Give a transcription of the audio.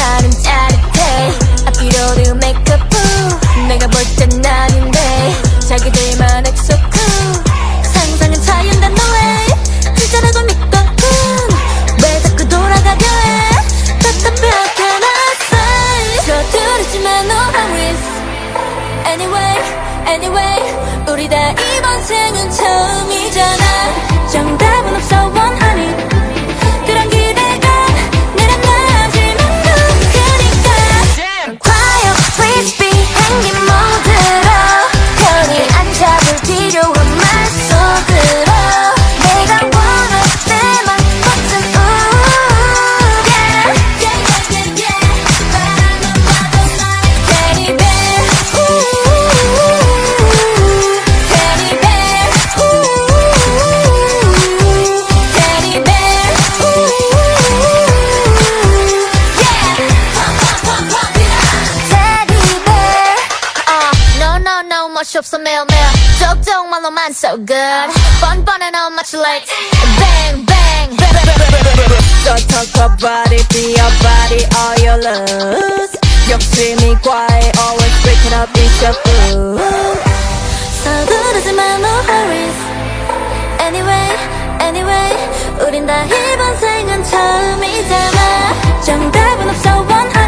나는 짜릿해 앞뒤로는 메이크업 내가 볼 땐 아닌데 자기들만 엑소 쿨 상상은 자연단 너의 진짜라고 믿던 꿈왜 자꾸 돌아가려 해 답답하게 나 서두르지만 no hurries Anyway 우리 다 이번 생은 처음이잖아 정답은 없어 원하니 그런 기대감 내려놔질 만큼 크니까 과연 please be 행긴 모드로 편히 안 잡을 필요한 말 속으로 내가 원할 때만 버튼 바라만 봐도 나의 teddy bear teddy bear teddy bear teddy bear no 멋이 없어 매일매일 쪽쪽말로만 so good 뻔뻔해 no much like bang bang So talk about it, be your body, all your love 욕심이 과해, always break it up, it's your food 서두르지만 no hurries Anyway 우린 다 이번 생은 처음이잖아 정답은 없어 one